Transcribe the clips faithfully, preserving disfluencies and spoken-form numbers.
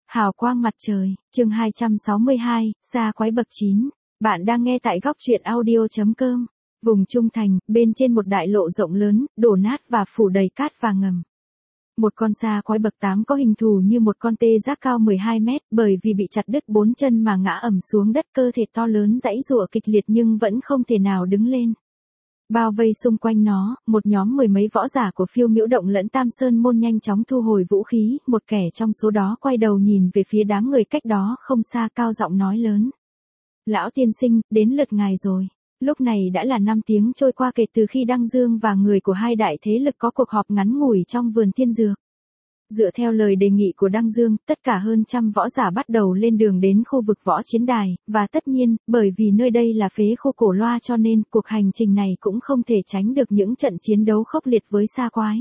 Hào quang mặt trời, chương hai trăm sáu mươi hai, xa quái bậc chín. Bạn đang nghe tại góc truyện audio.com. Vùng Trung Thành, bên trên một đại lộ rộng lớn, đổ nát và phủ đầy cát và ngầm. Một con xa quái bậc tám có hình thù như một con tê giác cao mười hai mét, bởi vì bị chặt đứt bốn chân mà ngã ẩm xuống đất, cơ thể to lớn giãy giụa kịch liệt nhưng vẫn không thể nào đứng lên. Bao vây xung quanh nó, một nhóm mười mấy võ giả của Phiêu Miễu Động lẫn Tam Sơn môn nhanh chóng thu hồi vũ khí, một kẻ trong số đó quay đầu nhìn về phía đám người cách đó không xa, cao giọng nói lớn. Lão tiên sinh, đến lượt ngài rồi. Lúc này đã là năm tiếng trôi qua kể từ khi Đăng Dương và người của hai đại thế lực có cuộc họp ngắn ngủi trong vườn thiên dược. Dựa theo lời đề nghị của Đăng Dương, tất cả hơn trăm võ giả bắt đầu lên đường đến khu vực võ chiến đài, và tất nhiên, bởi vì nơi đây là phế khu cổ loa cho nên cuộc hành trình này cũng không thể tránh được những trận chiến đấu khốc liệt với sa quái.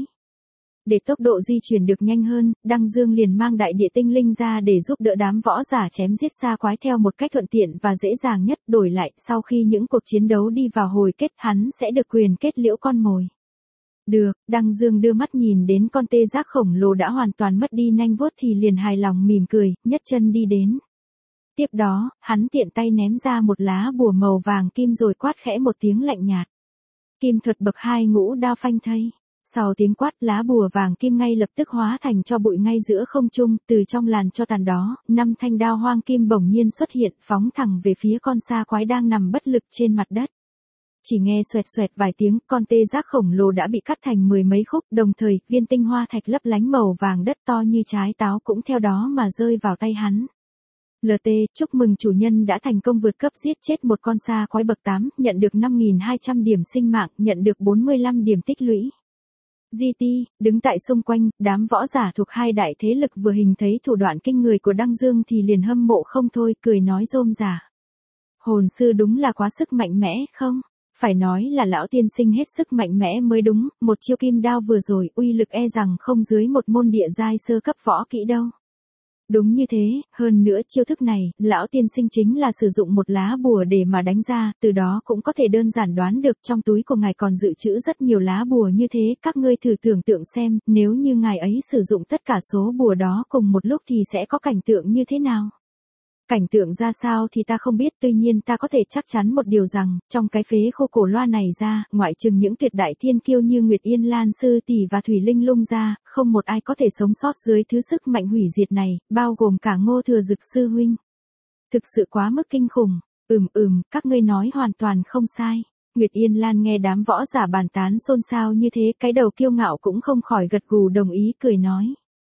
Để tốc độ di chuyển được nhanh hơn, Đăng Dương liền mang đại địa tinh linh ra để giúp đỡ đám võ giả chém giết sa quái theo một cách thuận tiện và dễ dàng nhất. Đổi lại, sau khi những cuộc chiến đấu đi vào hồi kết, hắn sẽ được quyền kết liễu con mồi. Được, Đăng Dương đưa mắt nhìn đến con tê giác khổng lồ đã hoàn toàn mất đi nanh vuốt thì liền hài lòng mỉm cười, nhấc chân đi đến. Tiếp đó, hắn tiện tay ném ra một lá bùa màu vàng kim rồi quát khẽ một tiếng lạnh nhạt. Kim thuật bậc hai ngũ đao phanh thây. Sau tiếng quát, lá bùa vàng kim ngay lập tức hóa thành tro bụi ngay giữa không trung, từ trong làn tro tàn đó, năm thanh đao hoang kim bỗng nhiên xuất hiện, phóng thẳng về phía con sa quái đang nằm bất lực trên mặt đất. Chỉ nghe xoẹt xoẹt vài tiếng, con tê giác khổng lồ đã bị cắt thành mười mấy khúc, đồng thời, viên tinh hoa thạch lấp lánh màu vàng đất to như trái táo cũng theo đó mà rơi vào tay hắn. lờ tê, chúc mừng chủ nhân đã thành công vượt cấp giết chết một con sa quái bậc tám, nhận được năm nghìn hai trăm điểm sinh mạng, nhận được bốn mươi lăm điểm tích lũy. giê tê, đứng tại xung quanh, đám võ giả thuộc hai đại thế lực vừa hình thấy thủ đoạn kinh người của Đăng Dương thì liền hâm mộ không thôi, cười nói rôm rả. Hồn sư đúng là quá sức mạnh mẽ, không? Phải nói là lão tiên sinh hết sức mạnh mẽ mới đúng, một chiêu kim đao vừa rồi, uy lực e rằng không dưới một môn địa giai sơ cấp võ kỹ đâu. Đúng như thế, hơn nữa chiêu thức này, lão tiên sinh chính là sử dụng một lá bùa để mà đánh ra, từ đó cũng có thể đơn giản đoán được trong túi của ngài còn dự trữ rất nhiều lá bùa như thế, các ngươi thử tưởng tượng xem, nếu như ngài ấy sử dụng tất cả số bùa đó cùng một lúc thì sẽ có cảnh tượng như thế nào? Cảnh tượng ra sao thì ta không biết, tuy nhiên ta có thể chắc chắn một điều rằng, trong cái phế khu cổ loa này ra, ngoại trừ những tuyệt đại thiên kiêu như Nguyệt Yên Lan Sư Tỷ và Thủy Linh Lung ra, không một ai có thể sống sót dưới thứ sức mạnh hủy diệt này, bao gồm cả Ngô Thừa Dực sư huynh. Thực sự quá mức kinh khủng. Ừm ừm, các ngươi nói hoàn toàn không sai. Nguyệt Yên Lan nghe đám võ giả bàn tán xôn xao như thế, cái đầu kiêu ngạo cũng không khỏi gật gù đồng ý, cười nói.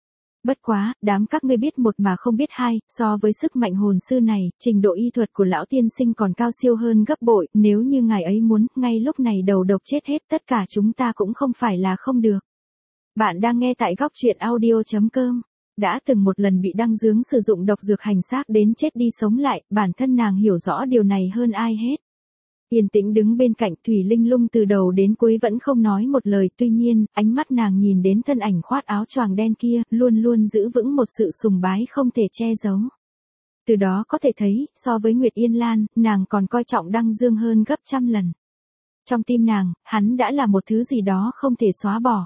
Bất quá, đám các ngươi biết một mà không biết hai, so với sức mạnh hồn sư này, trình độ y thuật của lão tiên sinh còn cao siêu hơn gấp bội, nếu như ngài ấy muốn, ngay lúc này đầu độc chết hết tất cả chúng ta cũng không phải là không được. Bạn đang nghe tại góc truyện audio.com. Đã từng một lần bị Đăng Dương sử dụng độc dược hành xác đến chết đi sống lại, bản thân nàng hiểu rõ điều này hơn ai hết. Yên tĩnh đứng bên cạnh, Thủy Linh Lung từ đầu đến cuối vẫn không nói một lời, tuy nhiên, ánh mắt nàng nhìn đến thân ảnh khoác áo choàng đen kia, luôn luôn giữ vững một sự sùng bái không thể che giấu. Từ đó có thể thấy, so với Nguyệt Yên Lan, nàng còn coi trọng Đăng Dương hơn gấp trăm lần. Trong tim nàng, hắn đã là một thứ gì đó không thể xóa bỏ.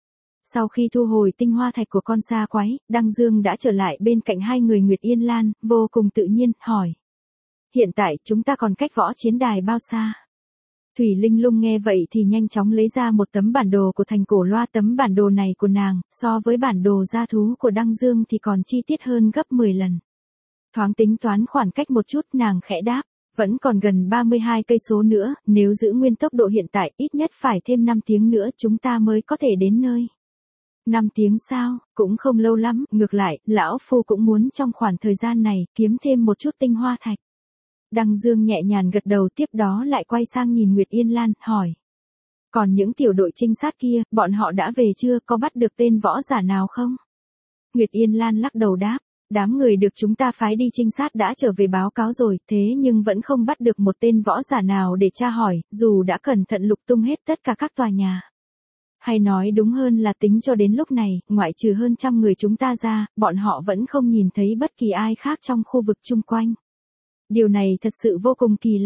Sau khi thu hồi tinh hoa thạch của con sa quái, Đăng Dương đã trở lại bên cạnh hai người Nguyệt Yên Lan, vô cùng tự nhiên, hỏi. Hiện tại chúng ta còn cách võ chiến đài bao xa? Thủy Linh Lung nghe vậy thì nhanh chóng lấy ra một tấm bản đồ của thành cổ loa. Tấm bản đồ này của nàng, so với bản đồ gia thú của Đăng Dương thì còn chi tiết hơn gấp mười lần. Thoáng tính toán khoảng cách một chút, nàng khẽ đáp, vẫn còn gần ba mươi hai cây số nữa, nếu giữ nguyên tốc độ hiện tại ít nhất phải thêm năm tiếng nữa chúng ta mới có thể đến nơi. năm tiếng sao, cũng không lâu lắm, ngược lại, lão phu cũng muốn trong khoảng thời gian này kiếm thêm một chút tinh hoa thạch. Đăng Dương nhẹ nhàng gật đầu, tiếp đó lại quay sang nhìn Nguyệt Yên Lan, hỏi. Còn những tiểu đội trinh sát kia, bọn họ đã về chưa, có bắt được tên võ giả nào không? Nguyệt Yên Lan lắc đầu đáp, đám người được chúng ta phái đi trinh sát đã trở về báo cáo rồi, thế nhưng vẫn không bắt được một tên võ giả nào để tra hỏi, dù đã cẩn thận lục tung hết tất cả các tòa nhà. Hay nói đúng hơn là tính cho đến lúc này, ngoại trừ hơn trăm người chúng ta ra, bọn họ vẫn không nhìn thấy bất kỳ ai khác trong khu vực chung quanh. Điều này thật sự vô cùng kỳ lạ.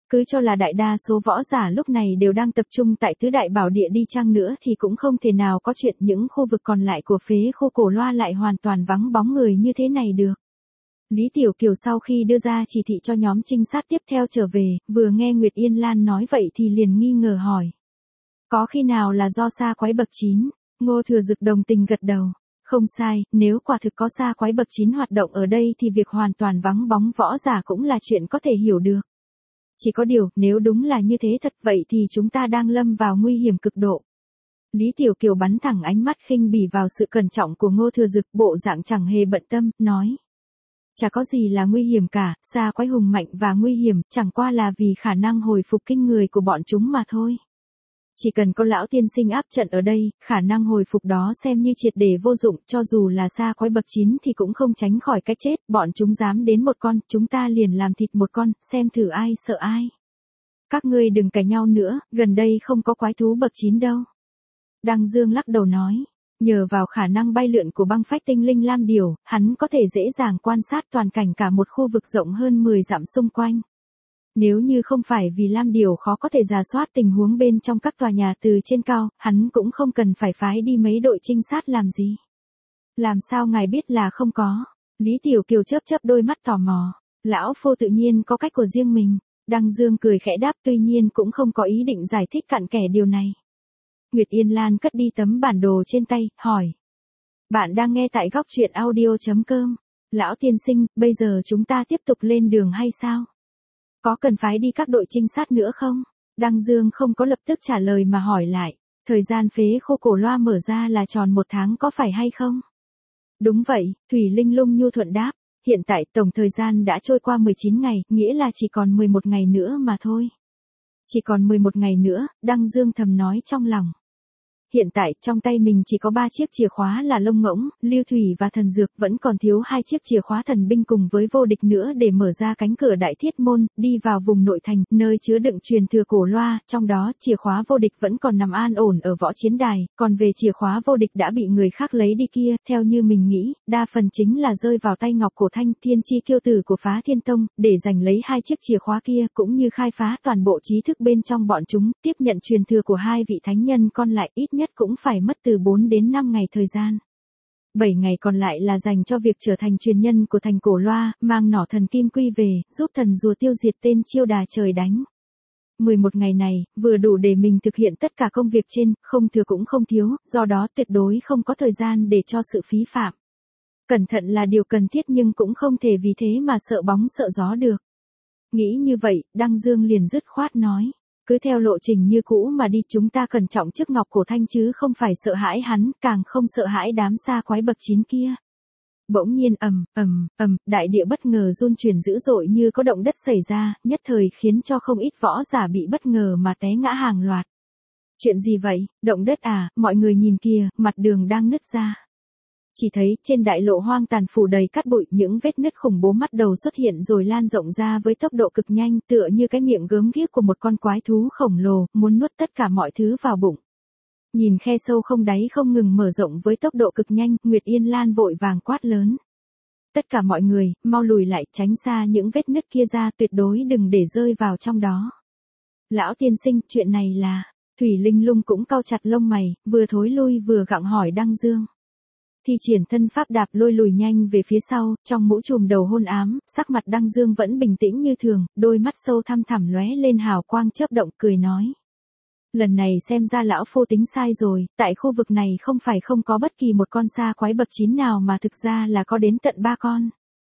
Cứ cho là đại đa số võ giả lúc này đều đang tập trung tại tứ đại bảo địa đi chăng nữa thì cũng không thể nào có chuyện những khu vực còn lại của phế khu Cổ Loa lại hoàn toàn vắng bóng người như thế này được. Lý Tiểu Kiều sau khi đưa ra chỉ thị cho nhóm trinh sát tiếp theo trở về, vừa nghe Nguyệt Yên Lan nói vậy thì liền nghi ngờ hỏi. Có khi nào là do sa quái bậc chín? Ngô Thừa Dực đồng tình gật đầu. Không sai, nếu quả thực có sa quái bậc chín hoạt động ở đây thì việc hoàn toàn vắng bóng võ giả cũng là chuyện có thể hiểu được. Chỉ có điều, nếu đúng là như thế thật vậy thì chúng ta đang lâm vào nguy hiểm cực độ. Lý Tiểu Kiều bắn thẳng ánh mắt khinh bỉ vào sự cẩn trọng của Ngô Thừa Dực, bộ dạng chẳng hề bận tâm, nói. Chả có gì là nguy hiểm cả, sa quái hùng mạnh và nguy hiểm, chẳng qua là vì khả năng hồi phục kinh người của bọn chúng mà thôi. Chỉ cần có lão tiên sinh áp trận ở đây, khả năng hồi phục đó xem như triệt để vô dụng, cho dù là sa quái bậc chín thì cũng không tránh khỏi cái chết, bọn chúng dám đến một con, chúng ta liền làm thịt một con, xem thử ai sợ ai. Các ngươi đừng cãi nhau nữa, gần đây không có quái thú bậc chín đâu. Đăng Dương lắc đầu nói, nhờ vào khả năng bay lượn của băng phách tinh linh lam điểu, hắn có thể dễ dàng quan sát toàn cảnh cả một khu vực rộng hơn mười dặm xung quanh. Nếu như không phải vì lam điểu khó có thể rà soát tình huống bên trong các tòa nhà từ trên cao, hắn cũng không cần phải phái đi mấy đội trinh sát làm gì. Làm sao ngài biết là không có? Lý Tiểu Kiều chớp chớp đôi mắt tò mò. Lão phu tự nhiên có cách của riêng mình. Đăng Dương cười khẽ đáp, tuy nhiên cũng không có ý định giải thích cặn kẽ điều này. Nguyệt Yên Lan cất đi tấm bản đồ trên tay, hỏi. Bạn đang nghe tại góc truyện audio chấm com. Lão tiên sinh, bây giờ chúng ta tiếp tục lên đường hay sao? Có cần phái đi các đội trinh sát nữa không? Đăng Dương không có lập tức trả lời mà hỏi lại. Thời gian phế khu Cổ Loa mở ra là tròn một tháng có phải hay không? Đúng vậy, Thủy Linh Lung nhu thuận đáp. Hiện tại tổng thời gian đã trôi qua mười chín ngày, nghĩa là chỉ còn mười một ngày nữa mà thôi. Chỉ còn mười một ngày nữa, Đăng Dương thầm nói trong lòng. Hiện tại, trong tay mình chỉ có ba chiếc chìa khóa là lông ngỗng, lưu thủy và thần dược, vẫn còn thiếu hai chiếc chìa khóa thần binh cùng với vô địch nữa để mở ra cánh cửa đại thiết môn, đi vào vùng nội thành, nơi chứa đựng truyền thừa Cổ Loa, trong đó chìa khóa vô địch vẫn còn nằm an ổn ở võ chiến đài, còn về chìa khóa vô địch đã bị người khác lấy đi kia, theo như mình nghĩ, đa phần chính là rơi vào tay Ngọc Cổ Thanh, thiên chi kiêu tử của Phá Thiên Tông, để giành lấy hai chiếc chìa khóa kia, cũng như khai phá toàn bộ trí thức bên trong bọn chúng, tiếp nhận truyền thừa của hai vị thánh nhân còn lại, ít nhất cũng phải mất từ bốn đến năm ngày thời gian. bảy ngày còn lại là dành cho việc trở thành truyền nhân của thành Cổ Loa, mang nỏ thần kim quy về, giúp thần rùa tiêu diệt tên chiêu đà trời đánh. mười một ngày này, vừa đủ để mình thực hiện tất cả công việc trên, không thừa cũng không thiếu, do đó tuyệt đối không có thời gian để cho sự phí phạm. Cẩn thận là điều cần thiết nhưng cũng không thể vì thế mà sợ bóng sợ gió được. Nghĩ như vậy, Đăng Dương liền dứt khoát nói. Cứ theo lộ trình như cũ mà đi, chúng ta cẩn trọng trước Ngọc Cổ Thanh chứ không phải sợ hãi hắn, càng không sợ hãi đám sa quái bậc chín kia. Bỗng nhiên ầm, ầm, ầm, đại địa bất ngờ run chuyển dữ dội như có động đất xảy ra, nhất thời khiến cho không ít võ giả bị bất ngờ mà té ngã hàng loạt. Chuyện gì vậy, động đất à, mọi người nhìn kìa, mặt đường đang nứt ra. Chỉ thấy trên đại lộ hoang tàn phủ đầy cát bụi, những vết nứt khủng bố bắt đầu xuất hiện rồi lan rộng ra với tốc độ cực nhanh, tựa như cái miệng gớm ghiếc của một con quái thú khổng lồ, muốn nuốt tất cả mọi thứ vào bụng. Nhìn khe sâu không đáy không ngừng mở rộng với tốc độ cực nhanh, Nguyệt Yên Lan vội vàng quát lớn. Tất cả mọi người, mau lùi lại, tránh xa những vết nứt kia ra, tuyệt đối đừng để rơi vào trong đó. Lão tiên sinh, chuyện này là... Thủy Linh Lung cũng cau chặt lông mày, vừa thối lui vừa gặng hỏi Đăng Dương. Thi triển thân pháp đạp lôi lùi nhanh về phía sau, trong mũ trùm đầu hôn ám, sắc mặt Đăng Dương vẫn bình tĩnh như thường, đôi mắt sâu thăm thẳm lóe lên hào quang chớp động, cười nói. Lần này xem ra lão phu tính sai rồi, tại khu vực này không phải không có bất kỳ một con sa quái bậc chín nào mà thực ra là có đến tận ba con.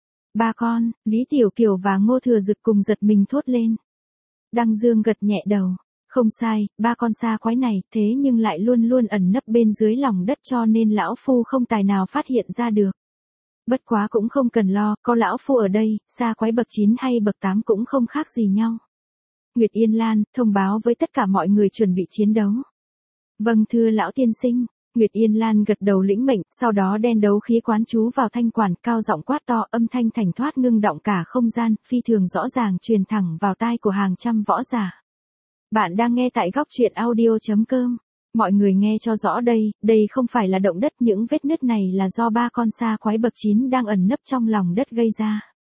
Ba con, Lý Tiểu Kiều và Ngô Thừa Dực cùng giật mình thốt lên. Đăng Dương gật nhẹ đầu. Không sai, ba con sa quái này, thế nhưng lại luôn luôn ẩn nấp bên dưới lòng đất cho nên lão phu không tài nào phát hiện ra được. Bất quá cũng không cần lo, có lão phu ở đây, sa quái bậc chín hay bậc tám cũng không khác gì nhau. Nguyệt Yên Lan, thông báo với tất cả mọi người chuẩn bị chiến đấu. Vâng thưa lão tiên sinh. Nguyệt Yên Lan gật đầu lĩnh mệnh, sau đó đen đấu khí quán chú vào thanh quản, cao giọng quát to, âm thanh thành thoát ngưng động cả không gian, phi thường rõ ràng truyền thẳng vào tai của hàng trăm võ giả. Bạn đang nghe tại góc truyện audio chấm com. Mọi người nghe cho rõ đây, đây không phải là động đất, những vết nứt này là do ba con sa quái bậc chín đang ẩn nấp trong lòng đất gây ra.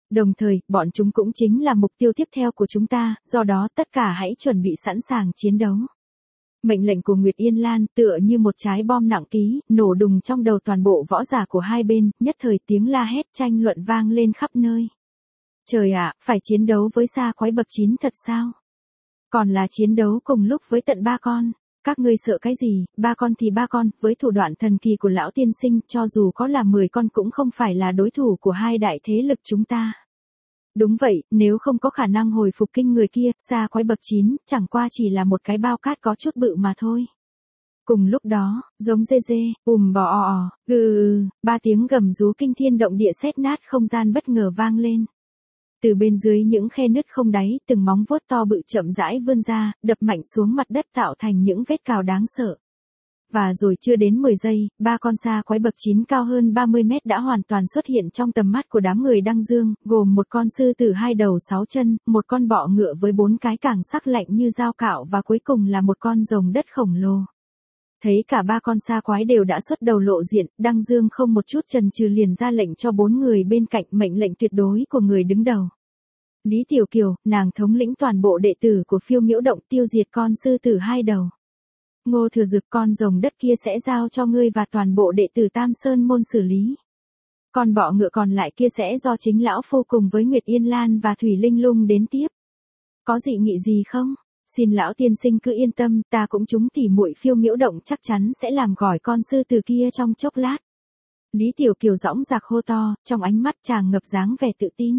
Đồng thời, bọn chúng cũng chính là mục tiêu tiếp theo của chúng ta, do đó tất cả hãy chuẩn bị sẵn sàng chiến đấu. Mệnh lệnh của Nguyệt Yên Lan tựa như một trái bom nặng ký, nổ đùng trong đầu toàn bộ võ giả của hai bên, nhất thời tiếng la hét tranh luận vang lên khắp nơi. Trời ạ, phải chiến đấu với xa quái bậc chín thật sao? Còn là chiến đấu cùng lúc với tận ba con. Các ngươi sợ cái gì, ba con thì ba con, với thủ đoạn thần kỳ của lão tiên sinh, cho dù có là mười con cũng không phải là đối thủ của hai đại thế lực chúng ta. Đúng vậy, nếu không có khả năng hồi phục kinh người kia, xa quái bậc chín, chẳng qua chỉ là một cái bao cát có chút bự mà thôi. Cùng lúc đó, giống dê dê, ùm bò o o, gừ ừ, ba tiếng gầm rú kinh thiên động địa sét nát không gian bất ngờ vang lên. Từ bên dưới những khe nứt không đáy, từng móng vuốt to bự chậm rãi vươn ra, đập mạnh xuống mặt đất tạo thành những vết cào đáng sợ. Và rồi chưa đến mười giây, ba con xa quái bậc chín cao hơn ba mươi mét đã hoàn toàn xuất hiện trong tầm mắt của đám người Đăng Dương, gồm một con sư tử hai đầu sáu chân, một con bọ ngựa với bốn cái cẳng sắc lạnh như dao cạo và cuối cùng là một con rồng đất khổng lồ. Thấy cả ba con sa quái đều đã xuất đầu lộ diện, Đăng Dương không một chút chần chừ liền ra lệnh cho bốn người bên cạnh, mệnh lệnh tuyệt đối của người đứng đầu. Lý Tiểu Kiều, nàng thống lĩnh toàn bộ đệ tử của Phiêu Miễu Động tiêu diệt con sư tử hai đầu. Ngô Thừa Dực, con rồng đất kia sẽ giao cho ngươi và toàn bộ đệ tử Tam Sơn môn xử lý. Con bọ ngựa còn lại kia sẽ do chính lão phu cùng với Nguyệt Yên Lan và Thủy Linh Lung đến tiếp. Có dị nghị gì không? Xin lão tiên sinh cứ yên tâm, ta cũng chúng tỉ muội Phiêu Miễu Động chắc chắn sẽ làm gỏi con sư tử kia trong chốc lát. Lý Tiểu Kiều dõng dạc hô to, trong ánh mắt chàng ngập dáng vẻ tự tin.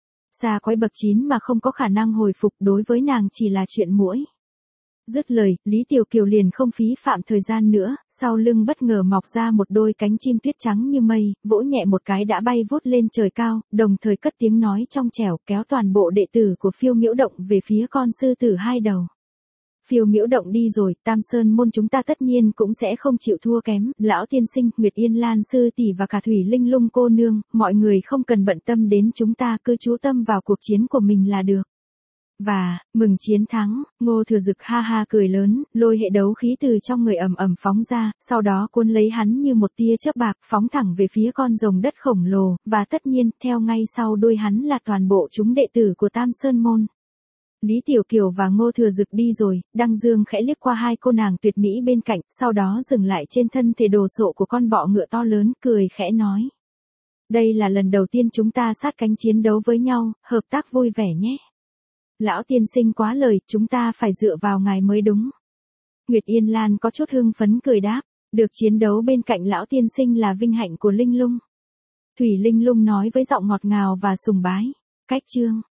Xa quái bậc chín mà không có khả năng hồi phục đối với nàng chỉ là chuyện muỗi. Dứt lời, Lý Tiểu Kiều liền không phí phạm thời gian nữa, sau lưng bất ngờ mọc ra một đôi cánh chim tuyết trắng như mây, vỗ nhẹ một cái đã bay vút lên trời cao, đồng thời cất tiếng nói trong trẻo kéo toàn bộ đệ tử của Phiêu Miễu Động về phía con sư tử hai đầu. Phiêu Miễu Động đi rồi, Tam Sơn môn chúng ta tất nhiên cũng sẽ không chịu thua kém, lão tiên sinh, Nguyệt Yên Lan sư tỷ và cả Thủy Linh Lung cô nương, mọi người không cần bận tâm đến chúng ta, cứ chú tâm vào cuộc chiến của mình là được. Và, mừng chiến thắng, Ngô Thừa Dực ha ha cười lớn, lôi hệ đấu khí từ trong người ầm ầm phóng ra, sau đó cuốn lấy hắn như một tia chớp bạc, phóng thẳng về phía con rồng đất khổng lồ, và tất nhiên, theo ngay sau đuôi hắn là toàn bộ chúng đệ tử của Tam Sơn môn. Lý Tiểu Kiều và Ngô Thừa Dực đi rồi, Đăng Dương khẽ liếc qua hai cô nàng tuyệt mỹ bên cạnh, sau đó dừng lại trên thân thể đồ sộ của con bọ ngựa to lớn, cười khẽ nói. Đây là lần đầu tiên chúng ta sát cánh chiến đấu với nhau, hợp tác vui vẻ nhé. Lão tiên sinh quá lời, chúng ta phải dựa vào ngài mới đúng. Nguyệt Yên Lan có chút hưng phấn cười đáp, được chiến đấu bên cạnh lão tiên sinh là vinh hạnh của Linh Lung. Thủy Linh Lung nói với giọng ngọt ngào và sùng bái. Cách chương